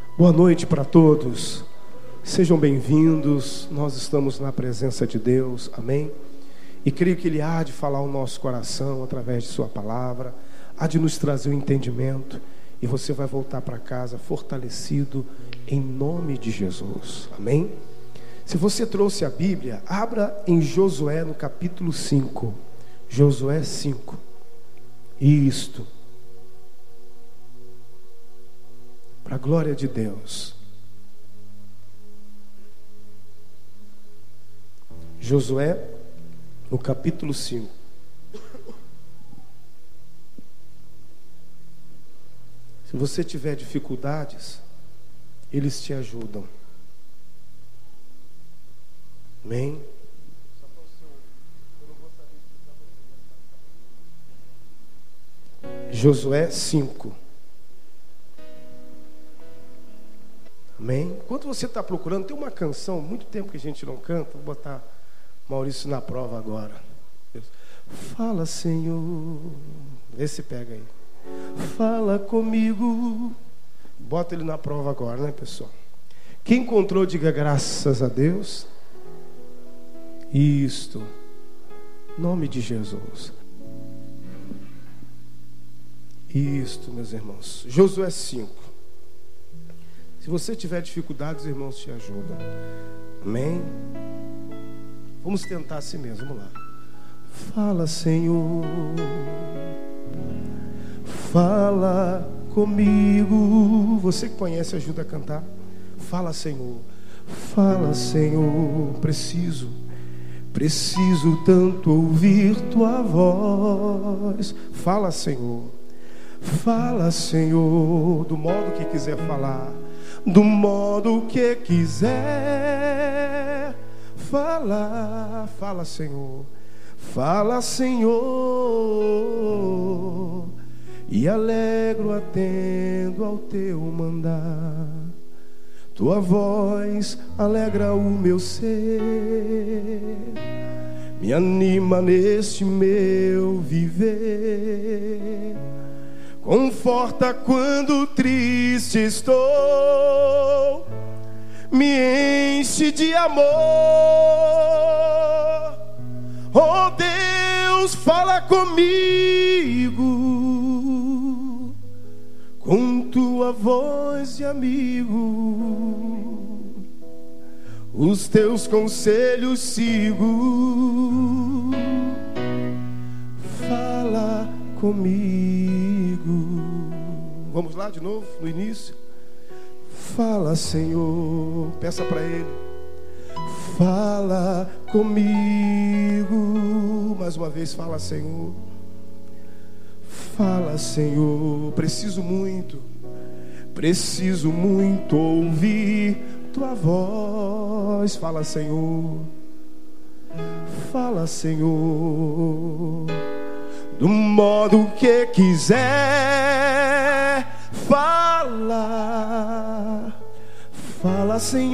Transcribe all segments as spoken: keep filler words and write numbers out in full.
Boa noite para todos, sejam bem-vindos. Nós estamos na presença de Deus, amém? E creio que Ele há de falar ao nosso coração através de Sua palavra, há de nos trazer o entendimento, e você vai voltar para casa fortalecido em nome de Jesus, amém? Se você trouxe a Bíblia, abra em Josué no capítulo cinco, Josué cinco, isto. Para a glória de Deus. Josué, no capítulo cinco. Se você tiver dificuldades, eles te ajudam. Amém? Josué cinco. Amém? Enquanto você está procurando, tem uma canção, muito tempo que a gente não canta, vou botar Maurício na prova agora. Fala, Senhor, vê se pega aí. Fala comigo. Bota ele na prova agora, né, pessoal? Quem encontrou, diga graças a Deus. Isto, nome de Jesus. Isto, meus irmãos. Josué cinco. Se você tiver dificuldades, os irmãos te ajudam. Amém? Vamos tentar assim mesmo, vamos lá. Fala, Senhor, fala comigo. Você que conhece, ajuda a cantar. Fala, Senhor, fala, Senhor. Preciso, preciso tanto ouvir Tua voz. Fala, Senhor, fala, Senhor, do modo que quiser falar. Do modo que quiser falar. Fala, Senhor, fala, Senhor, e alegro atendo ao Teu mandar. Tua voz alegra o meu ser, me anima neste meu viver. Conforta quando triste estou, me enche de amor. Oh Deus, fala comigo, com Tua voz de amigo. Os Teus conselhos sigo. Fala comigo. Vamos lá de novo, no início. Fala, Senhor, peça para Ele. Fala comigo. Mais uma vez, fala, Senhor. Fala, Senhor. Preciso muito, preciso muito ouvir Tua voz. Fala, Senhor. Fala, Senhor, do modo que quiser fala. Fala,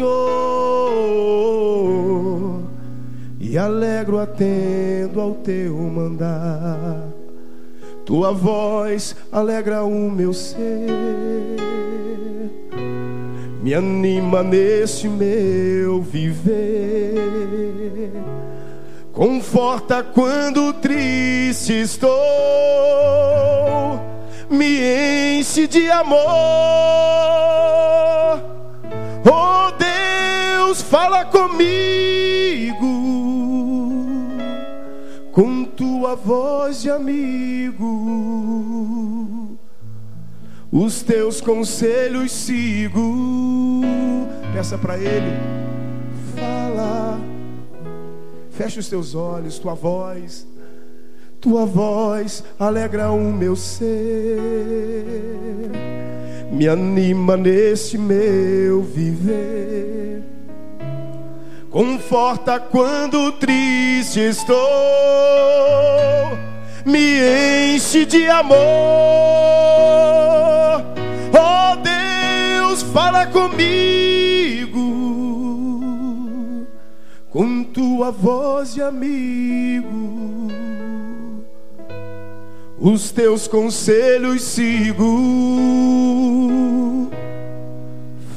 Senhor, e alegro atendo ao Teu mandar. Tua voz alegra o meu ser, me anima neste meu viver. Conforta quando triste estou, me enche de amor. Oh Deus, fala comigo, com Tua voz de amigo. Os Teus conselhos sigo. Peça para Ele. Fala. Fecha os teus olhos, Tua voz, Tua voz alegra o meu ser, me anima neste meu viver. Conforta quando triste estou, me enche de amor. Oh Deus, fala comigo, com Tua voz de amigo. Os Teus conselhos sigo.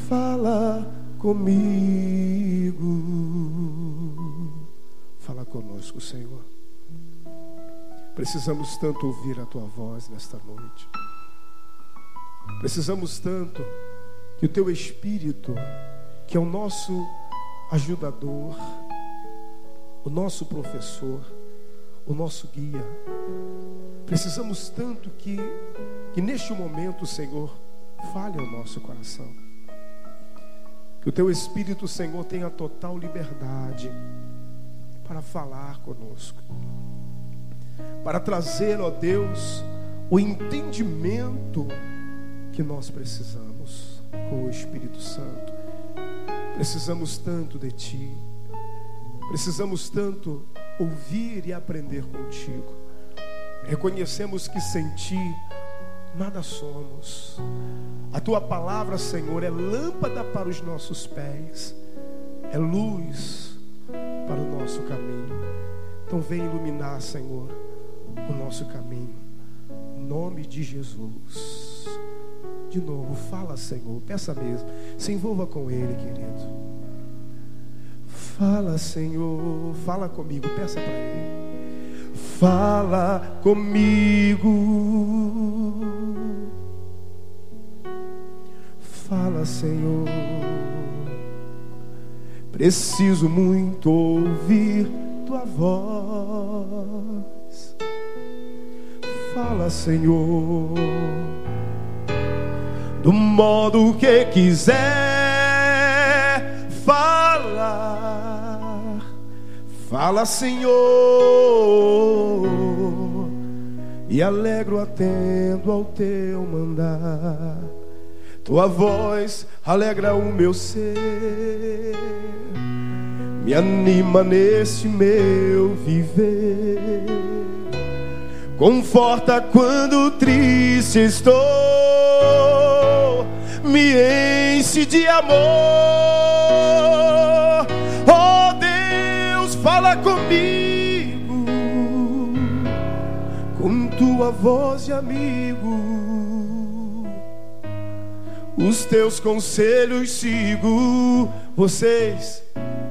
comigo. Fala conosco, Senhor. Precisamos tanto ouvir a Tua voz nesta noite. Precisamos tanto que o Teu Espírito, que é o nosso ajudador, o nosso professor, o nosso guia, precisamos tanto que, que neste momento, Senhor, fale ao nosso coração. Que o Teu Espírito, Senhor, tenha total liberdade para falar conosco, para trazer, ó Deus, o entendimento que nós precisamos. Ó Espírito Santo, precisamos tanto de Ti, precisamos tanto ouvir e aprender contigo. Reconhecemos que sem Ti nada somos. A Tua palavra, Senhor, é lâmpada para os nossos pés, é luz para o nosso caminho. Então vem iluminar, Senhor, o nosso caminho, em nome de Jesus. De novo, fala, Senhor, peça mesmo, se envolva com Ele, querido. Fala, Senhor, fala comigo, peça para Ele. Fala comigo. Fala, Senhor. Preciso muito ouvir Tua voz. Fala, Senhor, do modo que quiser falar. Fala, Senhor, e alegro atendo ao Teu mandar. Tua voz alegra o meu ser, me anima neste meu viver, conforta quando triste estou, me enche de amor. Oh Deus, fala comigo com Tua voz de amigo. Os Teus conselhos sigo. Vocês,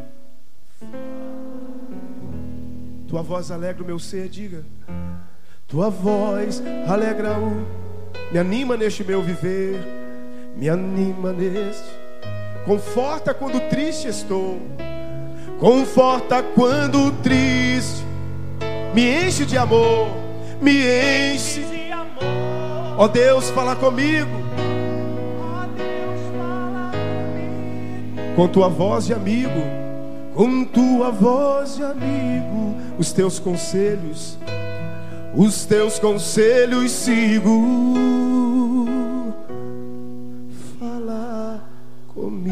Tua voz alegra o meu ser, diga. Tua voz alegra o, me anima neste meu viver, me anima neste, conforta quando triste estou, conforta quando triste, me enche de amor, me enche de amor. Ó Deus, fala comigo. Com Tua voz de amigo, com Tua voz de amigo, os Teus conselhos, os Teus conselhos sigo. Fala comigo.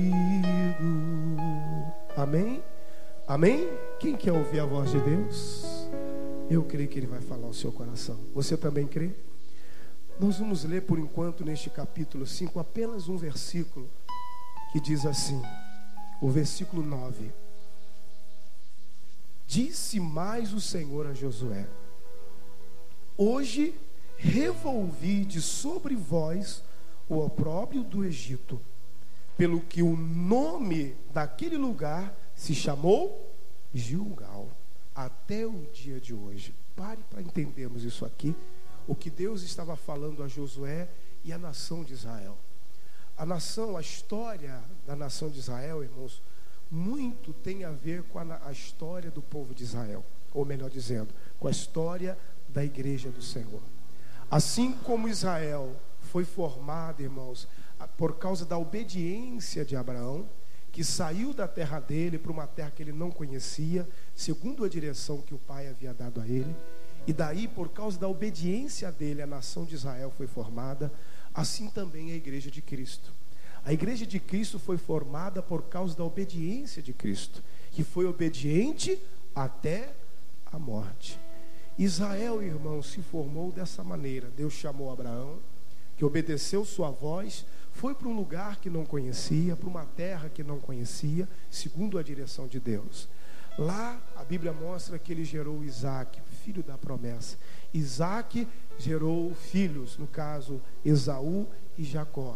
Amém? Amém? Quem quer ouvir a voz de Deus? Eu creio que Ele vai falar ao seu coração. Você também crê? Nós vamos ler por enquanto neste capítulo cinco apenas um versículo que diz assim, o versículo nove. Disse mais o Senhor a Josué: hoje revolvi de sobre vós o opróbrio do Egito, pelo que o nome daquele lugar se chamou Gilgal, até o dia de hoje. Pare para entendermos isso aqui, o que Deus estava falando a Josué e a nação de Israel. A nação, a história da nação de Israel, irmãos, muito tem a ver com a, a história do povo de Israel, ou melhor dizendo, com a história da igreja do Senhor. Assim como Israel foi formado, irmãos, por causa da obediência de Abraão, que saiu da terra dele para uma terra que ele não conhecia, segundo a direção que o pai havia dado a ele, e daí, por causa da obediência dele, a nação de Israel foi formada. Assim também a igreja de Cristo. A igreja de Cristo foi formada por causa da obediência de Cristo, que foi obediente até a morte. Israel, irmão, se formou dessa maneira. Deus chamou Abraão, que obedeceu sua voz, foi para um lugar que não conhecia, para uma terra que não conhecia, segundo a direção de Deus. Lá a Bíblia mostra que ele gerou Isaac, filho da promessa. Isaac gerou filhos, no caso Esaú e Jacó.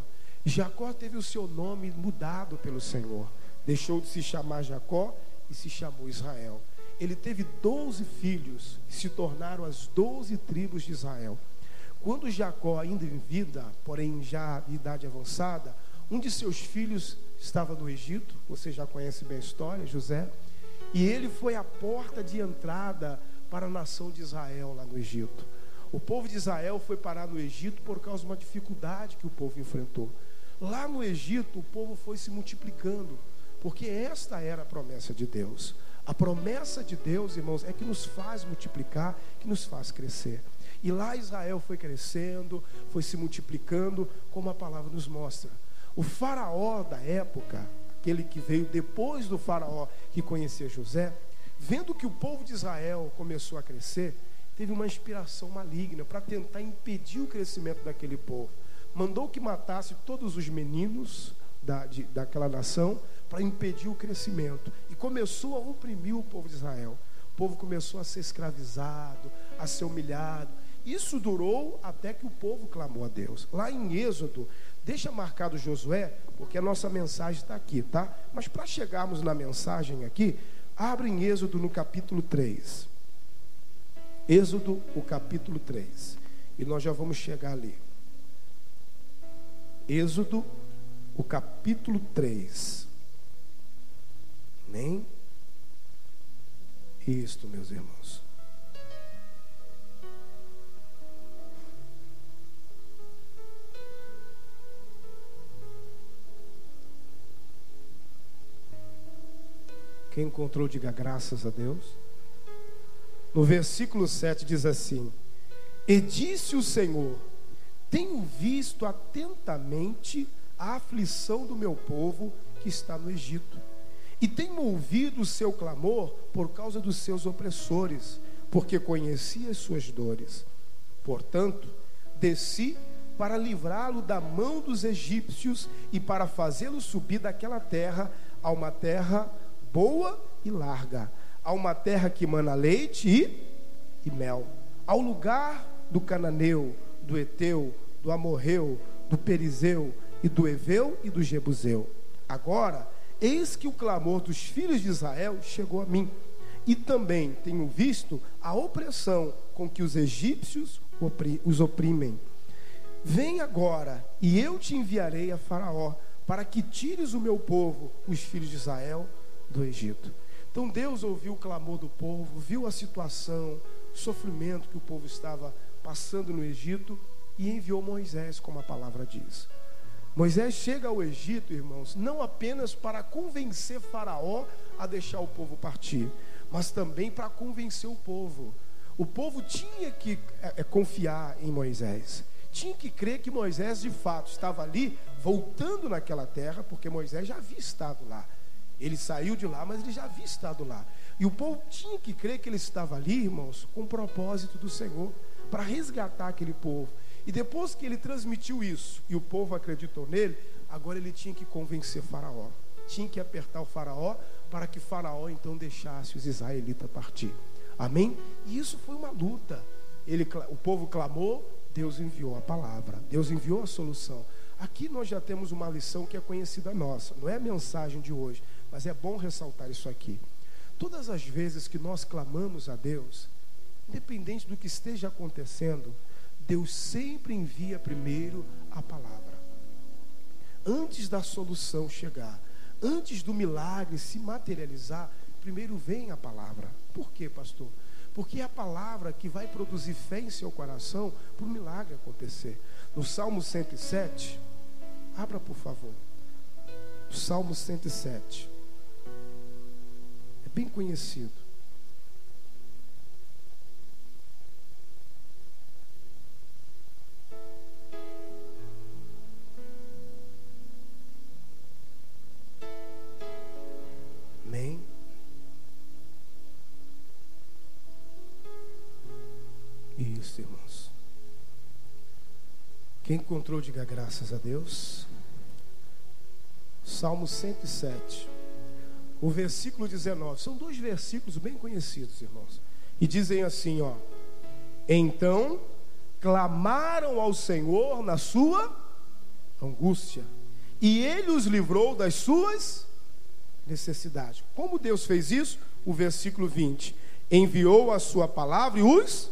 Jacó teve o seu nome mudado pelo Senhor. Deixou de se chamar Jacó e se chamou Israel. Ele teve doze filhos que se tornaram as doze tribos de Israel. Quando Jacó, ainda em vida, porém já de idade avançada, um de seus filhos estava no Egito. Você já conhece bem a história, José. E ele foi a porta de entrada para a nação de Israel lá no Egito. O povo de Israel foi parar no Egito por causa de uma dificuldade que o povo enfrentou. Lá no Egito, o povo foi se multiplicando, porque esta era a promessa de Deus. A promessa de Deus, irmãos, é que nos faz multiplicar, que nos faz crescer. E lá Israel foi crescendo, foi se multiplicando, como a palavra nos mostra. O faraó da época, aquele que veio depois do faraó que conhecia José, vendo que o povo de Israel começou a crescer, teve uma inspiração maligna para tentar impedir o crescimento daquele povo. Mandou que matasse todos os meninos da, de, daquela nação para impedir o crescimento. E começou a oprimir o povo de Israel. O povo começou a ser escravizado, a ser humilhado. Isso durou até que o povo clamou a Deus. Lá em Êxodo, deixa marcado Josué, porque a nossa mensagem está aqui, tá? Mas para chegarmos na mensagem aqui, abre em Êxodo no capítulo três. Êxodo, o capítulo três. E nós já vamos chegar ali. Êxodo, o capítulo três. Amém? Isto, meus irmãos. Quem encontrou, diga graças a Deus. No versículo sete diz assim: E disse o Senhor: Tenho visto atentamente a aflição do meu povo que está no Egito, e tenho ouvido o seu clamor por causa dos seus opressores, porque conheci as suas dores. Portanto, desci para livrá-lo da mão dos egípcios e para fazê-lo subir daquela terra a uma terra boa e larga, a uma terra que mana leite e, e mel, ao lugar do cananeu, do eteu, do amorreu, do perizeu e do eveu e do jebuseu. Agora, eis que o clamor dos filhos de Israel chegou a mim, e também tenho visto a opressão com que os egípcios os oprimem. Vem agora, e eu te enviarei a Faraó, para que tires o meu povo, os filhos de Israel, do Egito. Então Deus ouviu o clamor do povo, viu a situação, o sofrimento que o povo estava passando no Egito, e enviou Moisés, como a palavra diz. Moisés chega ao Egito, irmãos, não apenas para convencer Faraó a deixar o povo partir, mas também para convencer o povo. O povo tinha que é, é, confiar em Moisés, tinha que crer que Moisés de fato estava ali, voltando naquela terra, porque Moisés já havia estado lá. Ele saiu de lá, mas ele já havia estado lá. E o povo tinha que crer que ele estava ali, irmãos, com o propósito do Senhor, para resgatar aquele povo. E depois que ele transmitiu isso, e o povo acreditou nele, agora ele tinha que convencer Faraó. Tinha que apertar o Faraó, para que Faraó então deixasse os israelitas partir. Amém? E isso foi uma luta. Ele, o povo clamou, Deus enviou a palavra, Deus enviou a solução. Aqui nós já temos uma lição que é conhecida nossa, não é a mensagem de hoje, mas é bom ressaltar isso aqui. Todas as vezes que nós clamamos a Deus, independente do que esteja acontecendo, Deus sempre envia primeiro a palavra. Antes da solução chegar, antes do milagre se materializar, primeiro vem a palavra. Por quê, pastor? Porque é a palavra que vai produzir fé em seu coração para o milagre acontecer. No Salmo cento e sete, abra por favor. Salmo cento e sete. É bem conhecido. Amém? Isso, irmãos. Quem encontrou, diga graças a Deus. Salmo cento e sete, o versículo dezenove. São dois versículos bem conhecidos, irmãos. E dizem assim, ó: Então clamaram ao Senhor na sua angústia, e ele os livrou das suas necessidades. Como Deus fez isso? O versículo vinte: enviou a sua palavra e os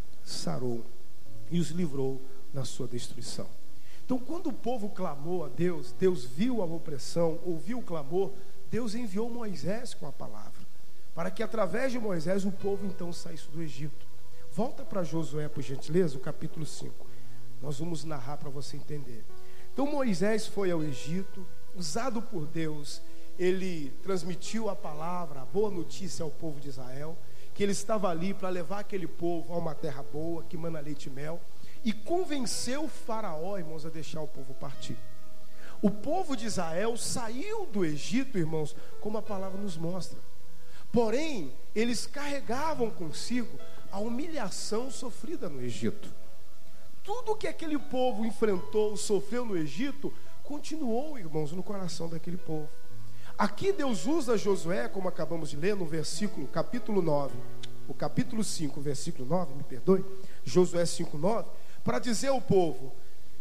sarou, e os livrou da sua destruição. Então, quando o povo clamou a Deus, Deus viu a opressão, ouviu o clamor, Deus enviou Moisés com a palavra, para que através de Moisés o povo então saísse do Egito. Volta para Josué, por gentileza, o capítulo cinco. Nós vamos narrar para você entender. Então Moisés foi ao Egito, usado por Deus, ele transmitiu a palavra, a boa notícia ao povo de Israel, que ele estava ali para levar aquele povo a uma terra boa, que mana leite e mel, e convenceu o faraó, irmãos, a deixar o povo partir. O povo de Israel saiu do Egito, irmãos, como a palavra nos mostra. Porém, eles carregavam consigo a humilhação sofrida no Egito. Tudo que aquele povo enfrentou, sofreu no Egito, continuou, irmãos, no coração daquele povo. Aqui Deus usa Josué, como acabamos de ler no versículo, capítulo nove, o capítulo cinco, versículo nove, me perdoe, Josué cinco, nove, para dizer ao povo: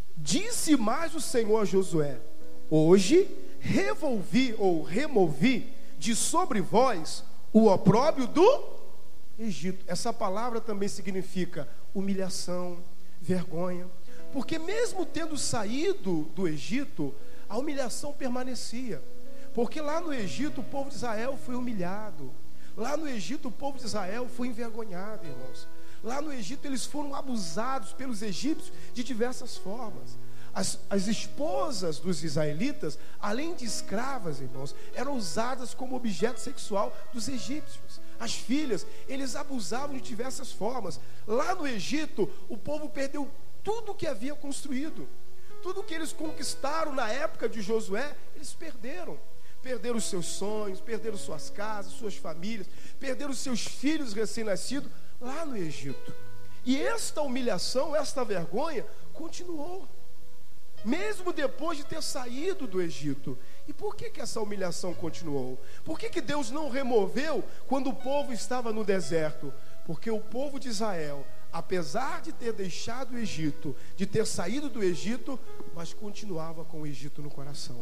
disse mais o Senhor a Josué: hoje revolvi ou removi de sobre vós o opróbrio do Egito. Essa palavra também significa humilhação, vergonha, porque mesmo tendo saído do Egito, a humilhação permanecia, porque lá no Egito o povo de Israel foi humilhado, lá no Egito o povo de Israel foi envergonhado, irmãos. Lá no Egito eles foram abusados pelos egípcios de diversas formas. As, as esposas dos israelitas, além de escravas, irmãos, eram usadas como objeto sexual dos egípcios. As filhas, eles abusavam de diversas formas. Lá no Egito, o povo perdeu tudo que havia construído. Tudo que eles conquistaram na época de Josué, eles perderam. Perderam os seus sonhos, perderam suas casas, suas famílias, perderam os seus filhos recém-nascidos lá no Egito. E esta humilhação, esta vergonha continuou, mesmo depois de ter saído do Egito. E por que que essa humilhação continuou? Por que que Deus não removeu quando o povo estava no deserto? Porque o povo de Israel, apesar de ter deixado o Egito, de ter saído do Egito, mas continuava com o Egito no coração.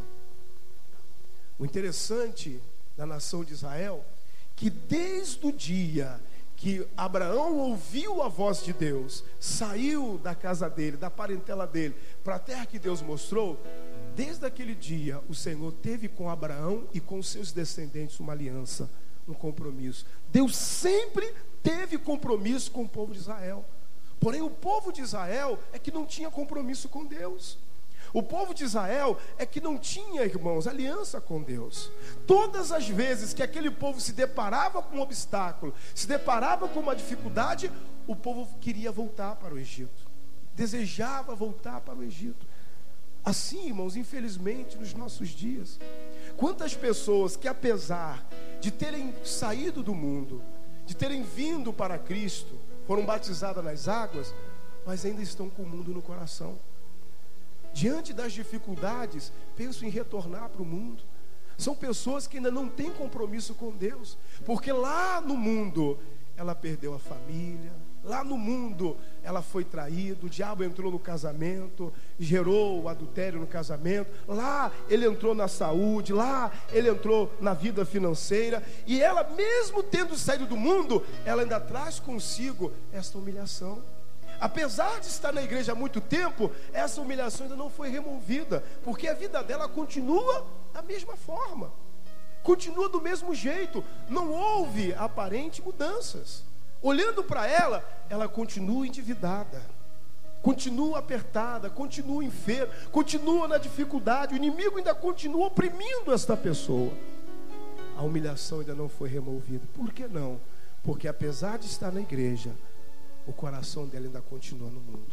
O interessante da nação de Israel, que desde o dia que Abraão ouviu a voz de Deus, saiu da casa dele, da parentela dele, para a terra que Deus mostrou, desde aquele dia o Senhor teve com Abraão e com seus descendentes uma aliança, um compromisso. Deus sempre teve compromisso com o povo de Israel, porém o povo de Israel é que não tinha compromisso com Deus. O povo de Israel é que não tinha, irmãos, aliança com Deus. Todas as vezes que aquele povo se deparava com um obstáculo, se deparava com uma dificuldade, o povo queria voltar para o Egito, desejava voltar para o Egito. Assim, irmãos, infelizmente, nos nossos dias, quantas pessoas que, apesar de terem saído do mundo, de terem vindo para Cristo, foram batizadas nas águas, mas ainda estão com o mundo no coração. Diante das dificuldades, pensam em retornar para o mundo. São pessoas que ainda não têm compromisso com Deus, porque lá no mundo ela perdeu a família, lá no mundo ela foi traída, o diabo entrou no casamento, gerou o adultério no casamento, lá ele entrou na saúde, lá ele entrou na vida financeira, e ela, mesmo tendo saído do mundo, ela ainda traz consigo esta humilhação. Apesar de estar na igreja há muito tempo, essa humilhação ainda não foi removida, porque a vida dela continua da mesma forma, continua do mesmo jeito, não houve aparente mudanças. Olhando para ela, ela continua endividada, continua apertada, continua enferma, continua na dificuldade, o inimigo ainda continua oprimindo esta pessoa. A humilhação ainda não foi removida. Por que não? Porque apesar de estar na igreja, o coração dela ainda continua no mundo.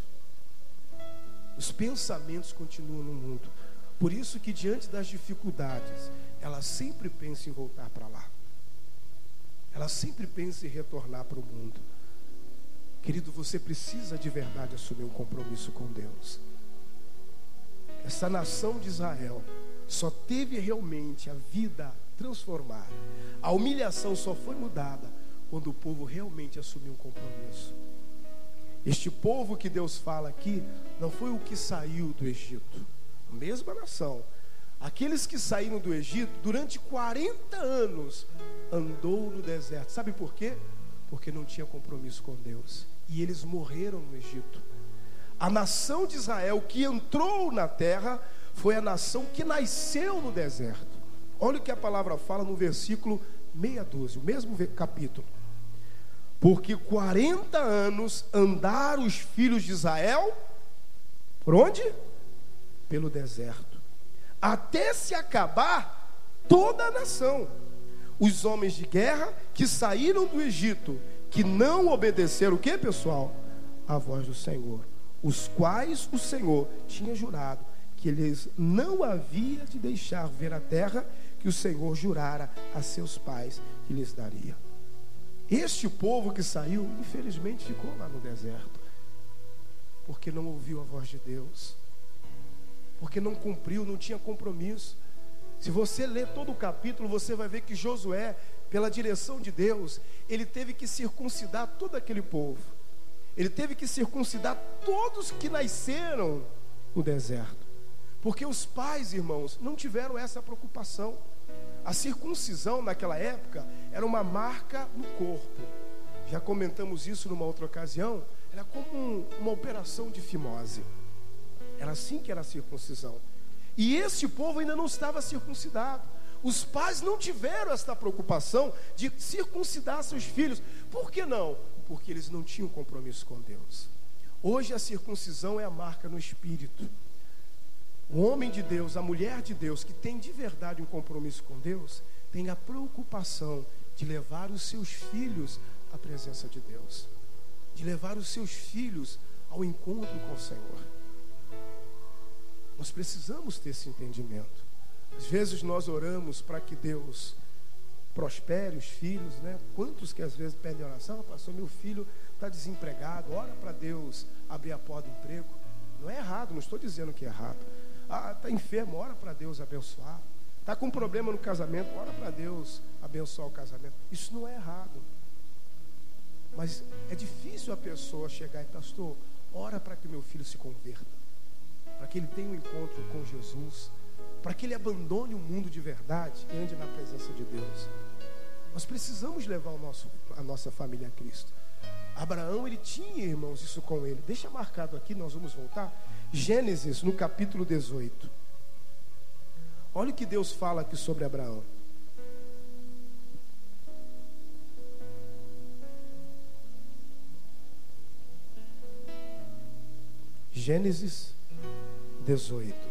Os pensamentos continuam no mundo. Por isso que diante das dificuldades, ela sempre pensa em voltar para lá. Ela sempre pensa em retornar para o mundo. Querido, você precisa de verdade assumir um compromisso com Deus. Essa nação de Israel só teve realmente a vida transformada. A humilhação só foi mudada quando o povo realmente assumiu um compromisso. Este povo que Deus fala aqui não foi o que saiu do Egito, mesma nação, aqueles que saíram do Egito, durante quarenta anos, andou no deserto. Sabe por quê? Porque não tinha compromisso com Deus. E eles morreram no Egito. A nação de Israel que entrou na terra foi a nação que nasceu no deserto. Olha o que a palavra fala no versículo meia dúzia, o mesmo capítulo. Porque quarenta anos andaram os filhos de Israel, por onde? Pelo deserto, até se acabar toda a nação. Os homens de guerra que saíram do Egito, que não obedeceram o que, pessoal? A voz do Senhor, os quais o Senhor tinha jurado que eles não havia de deixar ver a terra que o Senhor jurara a seus pais que lhes daria. Este povo que saiu, infelizmente, ficou lá no deserto, porque não ouviu a voz de Deus, porque não cumpriu, não tinha compromisso. Se você ler todo o capítulo, você vai ver que Josué, pela direção de Deus, ele teve que circuncidar todo aquele povo. Ele teve que circuncidar todos que nasceram no deserto, porque os pais, irmãos, não tiveram essa preocupação. A circuncisão naquela época era uma marca no corpo. Já comentamos isso numa outra ocasião. Era como um, uma operação de fimose. Era assim que era a circuncisão. E esse povo ainda não estava circuncidado. Os pais não tiveram essa preocupação de circuncidar seus filhos. Por que não? Porque eles não tinham compromisso com Deus. Hoje a circuncisão é a marca no espírito. O homem de Deus, a mulher de Deus, que tem de verdade um compromisso com Deus, tem a preocupação de levar os seus filhos à presença de Deus, de levar os seus filhos ao encontro com o Senhor. Nós precisamos ter esse entendimento. Às vezes nós oramos para que Deus prospere os filhos, né? Quantos que às vezes pedem oração? Ah, pastor, meu filho está desempregado, ora para Deus abrir a porta do emprego. Não é errado, não estou dizendo que é errado. Ah, está enfermo, ora para Deus abençoar. Está com um problema no casamento, ora para Deus abençoar o casamento. Isso não é errado. Mas é difícil a pessoa chegar e, pastor, ora para que meu filho se converta, para que ele tenha um encontro com Jesus, para que ele abandone o mundo de verdade e ande na presença de Deus. Nós precisamos levar o nosso, a nossa família a Cristo. Abraão, ele tinha, irmãos, isso com ele. Deixa marcado aqui, nós vamos voltar. Gênesis, no capítulo dezoito. Olha o que Deus fala aqui sobre Abraão. Gênesis dezoito.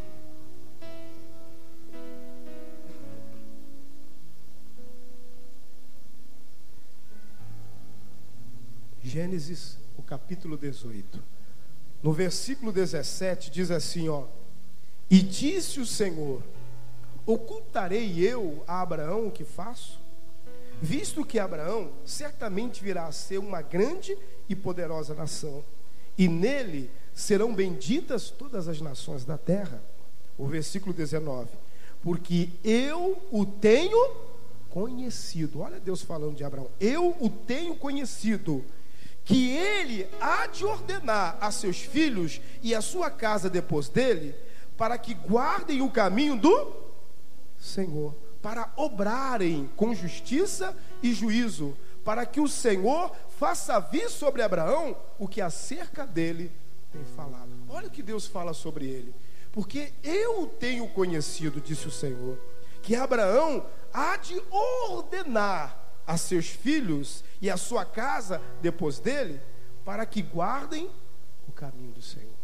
Gênesis, o capítulo dezoito. No versículo dezessete diz assim, ó: e disse o Senhor: ocultarei eu a Abraão o que faço? Visto que Abraão certamente virá a ser uma grande e poderosa nação, e nele serão benditas todas as nações da terra. O versículo dezenove: porque eu o tenho conhecido. Olha Deus falando de Abraão. Eu o tenho conhecido, que ele há de ordenar a seus filhos e a sua casa depois dele, para que guardem o caminho do Senhor, para obrarem com justiça e juízo, para que o Senhor faça vir sobre Abraão o que acerca dele tem falado. Olha o que Deus fala sobre ele. Porque eu o tenho conhecido, disse o Senhor, que Abraão há de ordenar a seus filhos e a sua casa depois dele, para que guardem o caminho do Senhor.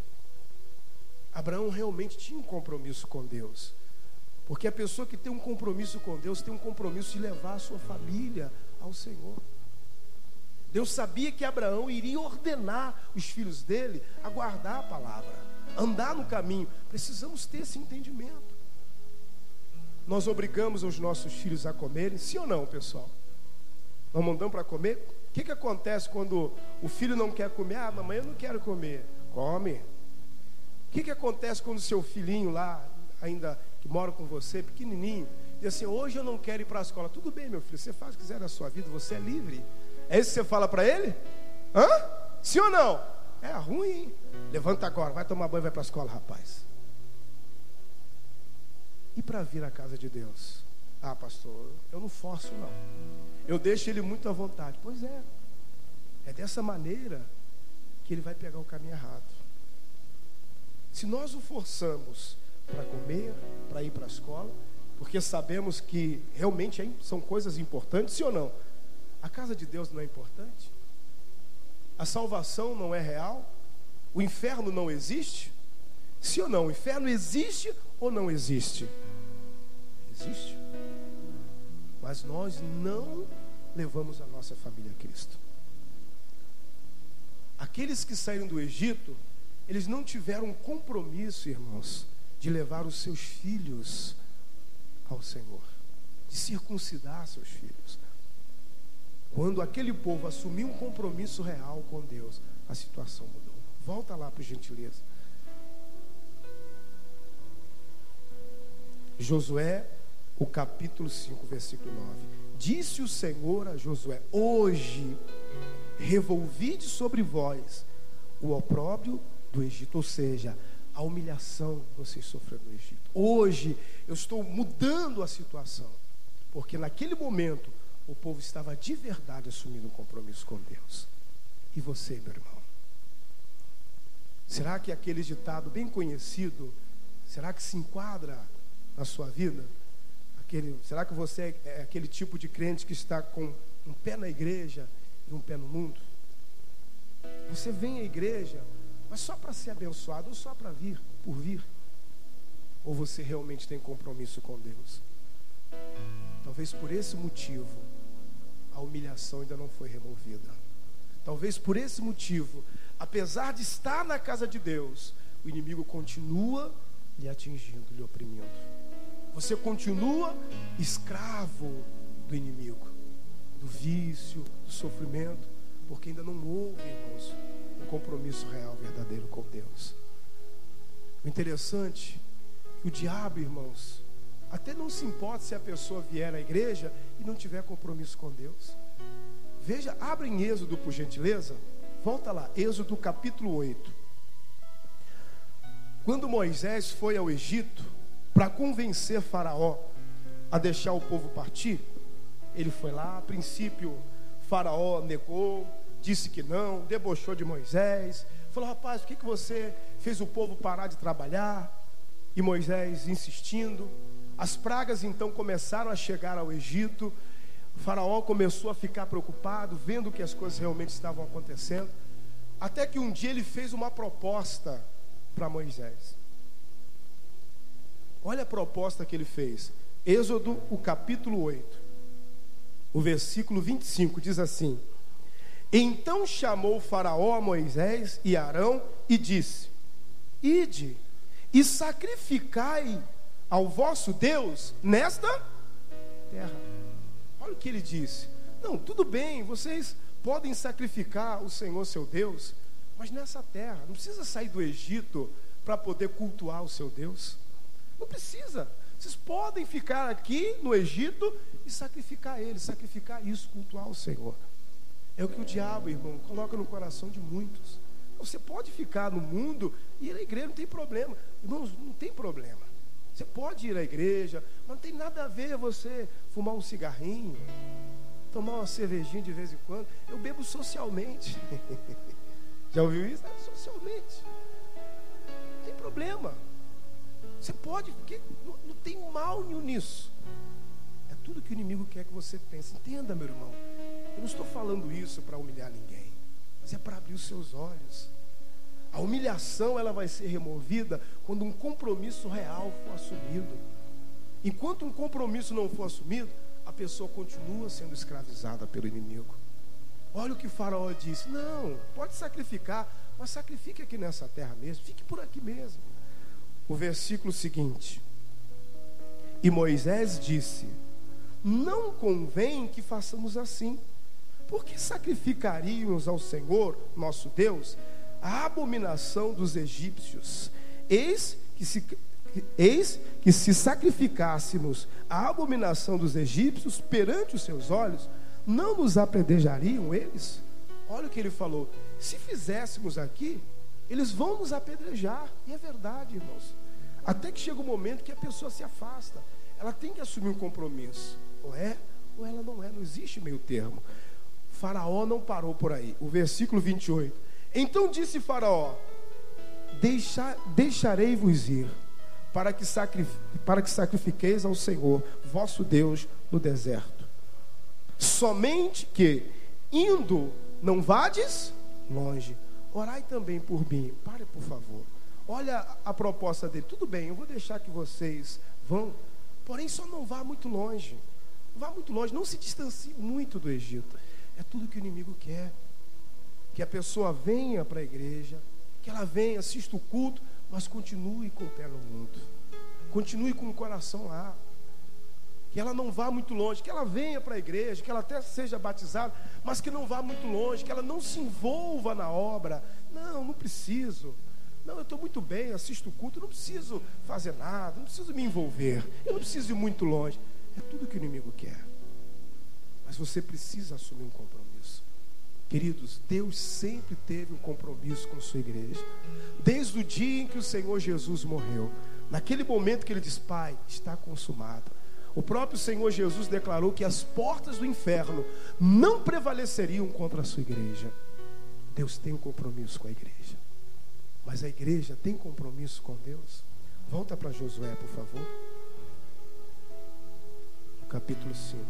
Abraão realmente tinha um compromisso com Deus, porque a pessoa que tem um compromisso com Deus tem um compromisso de levar a sua família ao Senhor. Deus sabia que Abraão iria ordenar os filhos dele a guardar a palavra, andar no caminho. Precisamos ter esse entendimento. Nós obrigamos os nossos filhos a comerem, sim ou não, pessoal? Nós mandamos para comer? O que, que acontece quando o filho não quer comer? Ah, mamãe, eu não quero comer. Come. O que, que acontece quando o seu filhinho lá, ainda que mora com você, pequenininho, diz assim: hoje eu não quero ir para a escola. Tudo bem, meu filho, você faz o que quiser na sua vida, você é livre. É isso que você fala para ele? Hã? Sim ou não? É ruim, hein? Levanta agora, vai tomar banho e vai para a escola, rapaz. E para vir à casa de Deus? Ah, pastor, eu não forço não. Eu deixo ele muito à vontade. Pois é. É dessa maneira que ele vai pegar o caminho errado. Se nós o forçamos para comer, para ir para a escola, porque sabemos que realmente são coisas importantes, sim ou não? A casa de Deus não é importante? A salvação não é real? O inferno não existe? Sim ou não? O inferno existe ou não existe? Existe. Mas nós não levamos a nossa família a Cristo. Aqueles que saíram do Egito, eles não tiveram um compromisso, irmãos, de levar os seus filhos ao Senhor, de circuncidar seus filhos. Quando aquele povo assumiu um compromisso real com Deus, a situação mudou. Volta lá, por gentileza. Josué, o capítulo cinco, versículo nove. Disse o Senhor a Josué: hoje revolvide sobre vós o opróbrio do Egito, ou seja, a humilhação que vocês sofreram no Egito. Hoje eu estou mudando a situação, porque naquele momento o povo estava de verdade assumindo um compromisso com Deus. E você, meu irmão? Será que aquele ditado bem conhecido, será que se enquadra na sua vida? Aquele, será que você é aquele tipo de crente que está com um pé na igreja e um pé no mundo? Você vem à igreja, mas só para ser abençoado ou só para vir, por vir? Ou você realmente tem compromisso com Deus? Talvez por esse motivo a humilhação ainda não foi removida. Talvez por esse motivo, apesar de estar na casa de Deus, o inimigo continua lhe atingindo, lhe oprimindo. Você continua escravo do inimigo, do vício, do sofrimento, porque ainda não houve, irmãos, um compromisso real, verdadeiro com Deus. O interessante é que o diabo, irmãos, até não se importa se a pessoa vier à igreja e não tiver compromisso com Deus. Veja, abre em Êxodo, por gentileza. Volta lá, Êxodo capítulo oito. Quando Moisés foi ao Egito para convencer Faraó a deixar o povo partir, ele foi lá. A princípio Faraó negou, disse que não, debochou de Moisés, falou: rapaz, por que, que você fez o povo parar de trabalhar? E Moisés insistindo. As pragas então começaram a chegar ao Egito. O Faraó começou a ficar preocupado, vendo que as coisas realmente estavam acontecendo, até que um dia ele fez uma proposta para Moisés. Olha a proposta que ele fez. Êxodo, o capítulo oito, o versículo vinte e cinco, diz assim: então chamou Faraó a Moisés e Arão e disse: ide e sacrificai ao vosso Deus nesta terra. Olha o que ele disse: não, tudo bem, vocês podem sacrificar o Senhor seu Deus, mas nessa terra. Não precisa sair do Egito para poder cultuar o seu Deus. Não precisa. Vocês podem ficar aqui no Egito e sacrificar ele, sacrificar isso, cultuar o Senhor. É o que o diabo, irmão, coloca no coração de muitos. Você pode ficar no mundo e ir à igreja, não tem problema. Irmãos, não tem problema. Você pode ir à igreja, mas não tem nada a ver você fumar um cigarrinho, tomar uma cervejinha de vez em quando. Eu bebo socialmente. Já ouviu isso? É, socialmente. Não tem problema. Você pode, porque não, não tem mal nenhum nisso. É tudo que o inimigo quer que você pense. Entenda, meu irmão. Eu não estou falando isso para humilhar ninguém, mas é para abrir os seus olhos. A humilhação, ela vai ser removida quando um compromisso real for assumido. Enquanto um compromisso não for assumido, a pessoa continua sendo escravizada pelo inimigo. Olha o que Faraó disse: não, pode sacrificar, mas sacrifique aqui nessa terra mesmo, fique por aqui mesmo. O versículo seguinte: e Moisés disse: não convém que façamos assim, porque sacrificaríamos ao Senhor nosso Deus a abominação dos egípcios. Eis que se, eis que se sacrificássemos a abominação dos egípcios perante os seus olhos, não nos apedrejariam eles? Olha o que ele falou: se fizéssemos aqui, eles vão nos apedrejar. E é verdade, irmãos. Até que chega um momento que a pessoa se afasta. Ela tem que assumir um compromisso. Ou é, ou ela não é. Não existe meio termo. Faraó não parou por aí. O versículo vinte e oito. Então disse Faraó: Deixa, deixarei-vos ir, para que, sacrif, para que sacrifiqueis ao Senhor, vosso Deus, no deserto. Somente que, indo, não vades longe. Orai também por mim. Pare, por favor. Olha a proposta dele. Tudo bem, eu vou deixar que vocês vão, porém só não vá muito longe. Não vá muito longe, não se distancie muito do Egito. É tudo que o inimigo quer. Que a pessoa venha para a igreja, que ela venha, assista o culto, mas continue com o pé no mundo. Continue com o coração lá. Que ela não vá muito longe, que ela venha para a igreja, que ela até seja batizada, mas que não vá muito longe, que ela não se envolva na obra. Não, não preciso. Não, eu estou muito bem, assisto o culto, não preciso fazer nada, não preciso me envolver, eu não preciso ir muito longe. É tudo que o inimigo quer. Mas você precisa assumir um compromisso. Queridos, Deus sempre teve um compromisso com a sua igreja. Desde o dia em que o Senhor Jesus morreu, naquele momento que ele diz: Pai, está consumado. O próprio Senhor Jesus declarou que as portas do inferno não prevaleceriam contra a sua igreja. Deus tem um compromisso com a igreja. Mas a igreja tem compromisso com Deus? Volta para Josué, por favor. No capítulo cinco.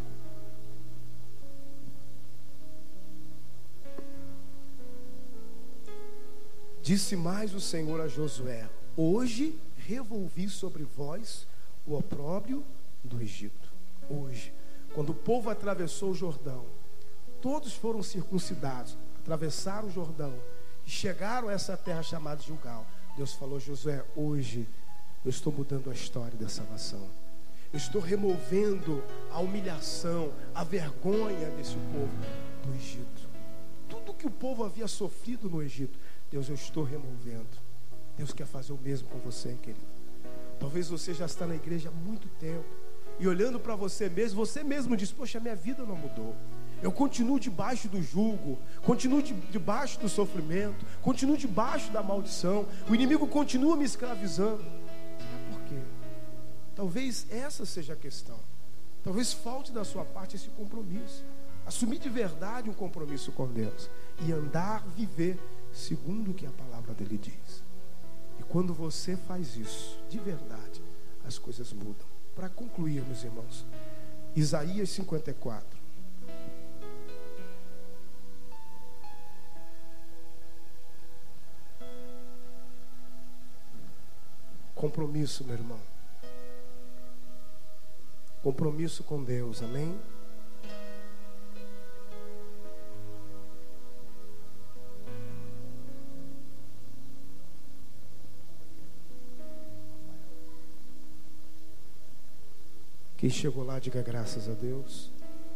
Disse mais o Senhor a Josué: Hoje revolvi sobre vós o opróbrio do Egito. Hoje, quando o povo atravessou o Jordão, todos foram circuncidados, atravessaram o Jordão e chegaram a essa terra chamada Gilgal. Deus falou: Josué, hoje eu estou mudando a história dessa nação. Eu estou removendo a humilhação, a vergonha desse povo do Egito. Tudo que o povo havia sofrido no Egito, Deus, eu estou removendo. Deus quer fazer o mesmo com você, querido. Talvez você já está na igreja há muito tempo e olhando para você mesmo, você mesmo diz: poxa, minha vida não mudou. Eu continuo debaixo do jugo, continuo de, debaixo do sofrimento, continuo debaixo da maldição. O inimigo continua me escravizando. Sabe por quê? Talvez essa seja a questão. Talvez falte da sua parte esse compromisso. Assumir de verdade um compromisso com Deus e andar, viver segundo o que a palavra dele diz. E quando você faz isso, de verdade, as coisas mudam. Para concluirmos, irmãos, Isaías cinquenta e quatro. Compromisso, meu irmão. Compromisso com Deus, amém? Quem chegou lá, diga graças a Deus.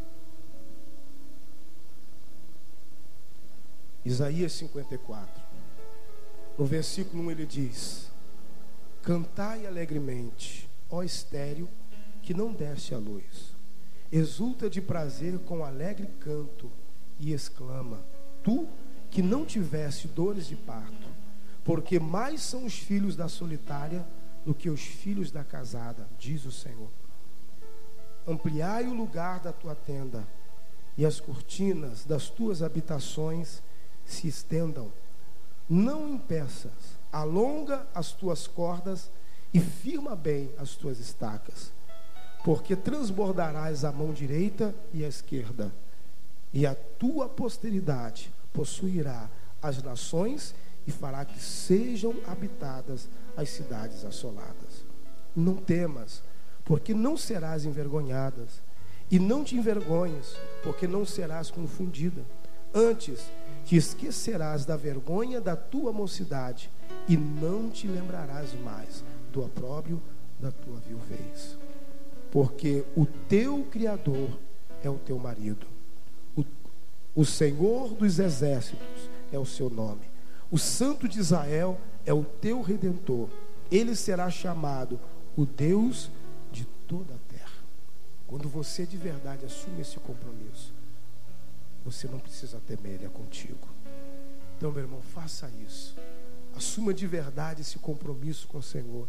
Isaías cinquenta e quatro. No versículo um ele diz: Cantai alegremente, ó estéril, que não deste a luz. Exulta de prazer com alegre canto e exclama: Tu que não tiveste dores de parto, porque mais são os filhos da solitária do que os filhos da casada, diz o Senhor. Ampliai o lugar da tua tenda, e as cortinas das tuas habitações se estendam. Não impeças, alonga as tuas cordas e firma bem as tuas estacas, porque transbordarás a mão direita e a esquerda, e a tua posteridade possuirá as nações e fará que sejam habitadas as cidades assoladas. Não temas, porque não serás envergonhadas, e não te envergonhes, porque não serás confundida. Antes, te esquecerás da vergonha da tua mocidade, e não te lembrarás mais do opróbrio da tua viuvez. Porque o teu Criador é o teu marido, o, o Senhor dos exércitos é o seu nome, o Santo de Israel é o teu Redentor. Ele será chamado o Deus de toda a terra. Quando você de verdade assume esse compromisso, você não precisa temer, ele é contigo. Então, meu irmão, faça isso. Assuma de verdade esse compromisso com o Senhor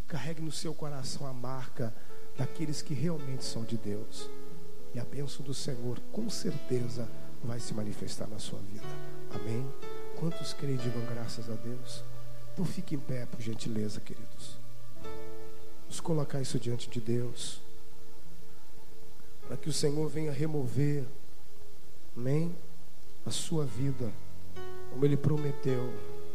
Carregue no seu coração a marca daqueles que realmente são de Deus. E a bênção do Senhor, com certeza, vai se manifestar na sua vida. Amém? Quantos creem e digam graças a Deus? Então fique em pé, por gentileza, queridos. Vamos colocar isso diante de Deus, para que o Senhor venha remover, amém, a sua vida, como Ele prometeu.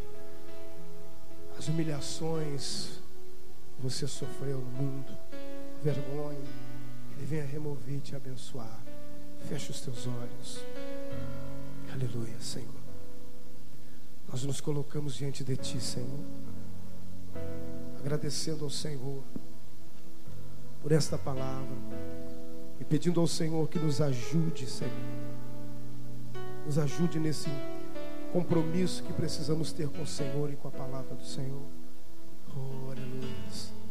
As humilhações que você sofreu no mundo, vergonha, Ele venha remover e te abençoar. Feche os teus olhos. Aleluia, Senhor. Nós nos colocamos diante de Ti, Senhor, agradecendo ao Senhor por esta palavra e pedindo ao Senhor que nos ajude, Senhor, nos ajude nesse compromisso que precisamos ter com o Senhor e com a palavra do Senhor. Oh, aleluia.